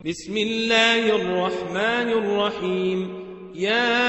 بسم الله الرحمن الرحيم يا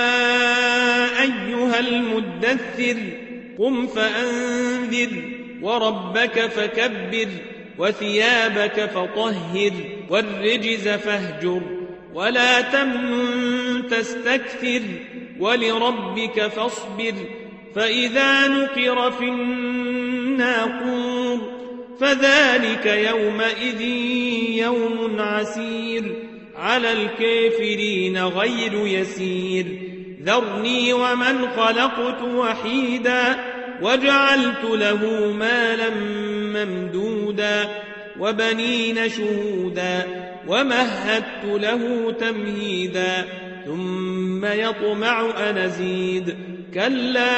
أيها المدثر قم فأنذر وربك فكبر وثيابك فطهر والرجز فاهجر ولا تمنن تستكثر ولربك فاصبر فإذا نقر في الناقور فذلك يومئذ يوم عسير على الكافرين غير يسير ذرني ومن خلقت وحيدا وجعلت له مالا ممدودا وبنين شهودا ومهدت له تمهيدا ثم يطمع أن أزيد كلا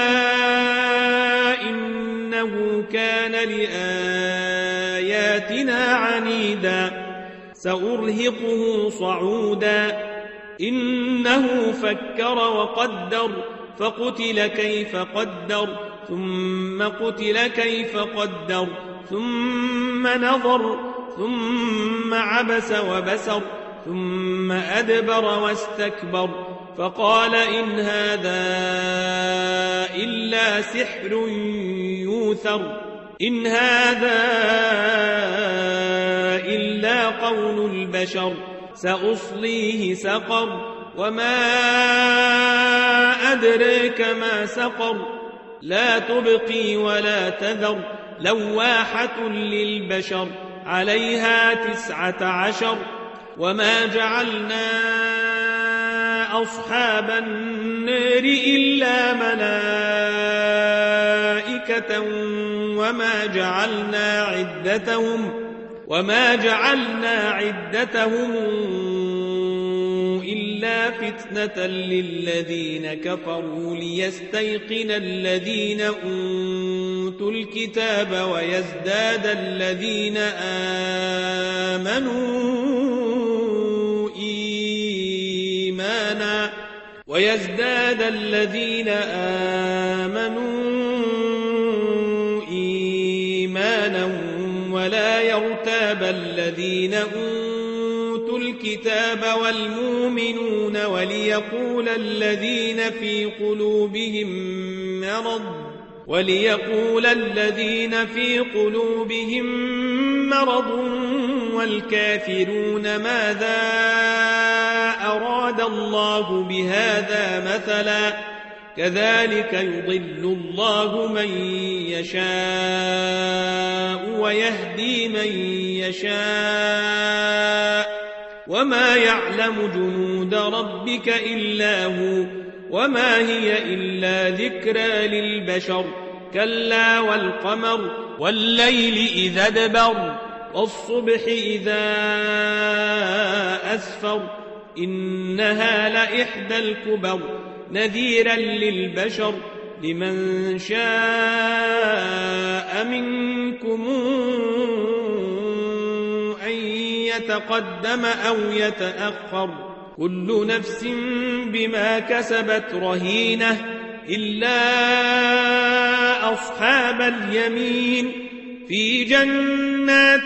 إنه كان لآياتنا عنيدا سأرهقه صعودا إنه فكر وقدر فقتل كيف قدر ثم قتل كيف قدر ثم نظر ثم عبس وبسر ثم أدبر واستكبر فقال إن هذا إلا سحر يوثر إن هذا إلا قول البشر سأصليه سقر وما أدريك ما سقر لا تبقي ولا تذر لواحة للبشر عليها 19 وما جعلنا أصحاب النار إلا ملائكة وما جعلنا عدتهم إلا فتنة للذين كفروا ليستيقن الذين أوتوا الكتاب ويزداد الذين آمنوا إيمانا ولا يرتاب الذين أوتوا الكتاب والمؤمنون وليقول الذين في قلوبهم مرض والكافرون ماذا أراد الله بهذا مثلا كذلك يضل الله من يشاء ويهدي من يشاء وما يعلم جنود ربك إلا هو وما هي إلا ذكرى للبشر كلا والقمر والليل إذا ادبر والصبح إذا أسفر إنها لإحدى الكبر نذيرا للبشر لمن شاء منكم أن يتقدم أو يتأخر كل نفس بما كسبت رهينة إلا أصحاب اليمين في جنات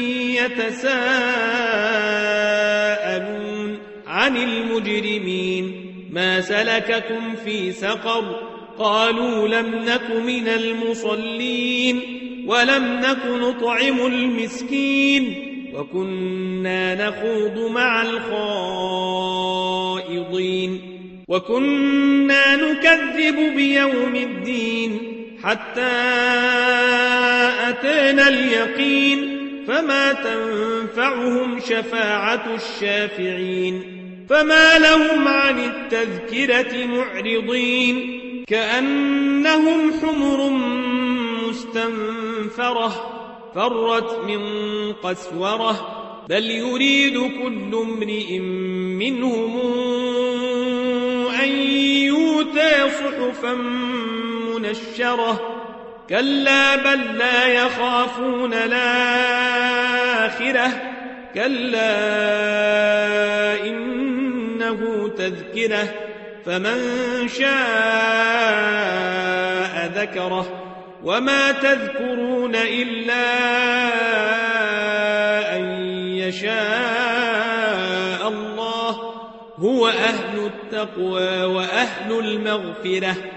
يتساءلون عن المجرمين ما سلككم في سقر قالوا لم نك من المصلين ولم نك نطعم المسكين وكنا نخوض مع الخائضين وكنا نكذب بيوم الدين حتى أتانا اليقين فما تنفعهم شفاعة الشافعين فما لهم عن التذكرة معرضين كأنهم حمر مستنفرة فرت من قسورة بل يريد كل امرئ منهم أن يؤتى صحفا منشرة كلا بل لا يخافون الآخرة كلا إنه تذكرة فمن شاء ذكره وما تذكرون إلا أن يشاء هو أهل التقوى وأهل المغفرة.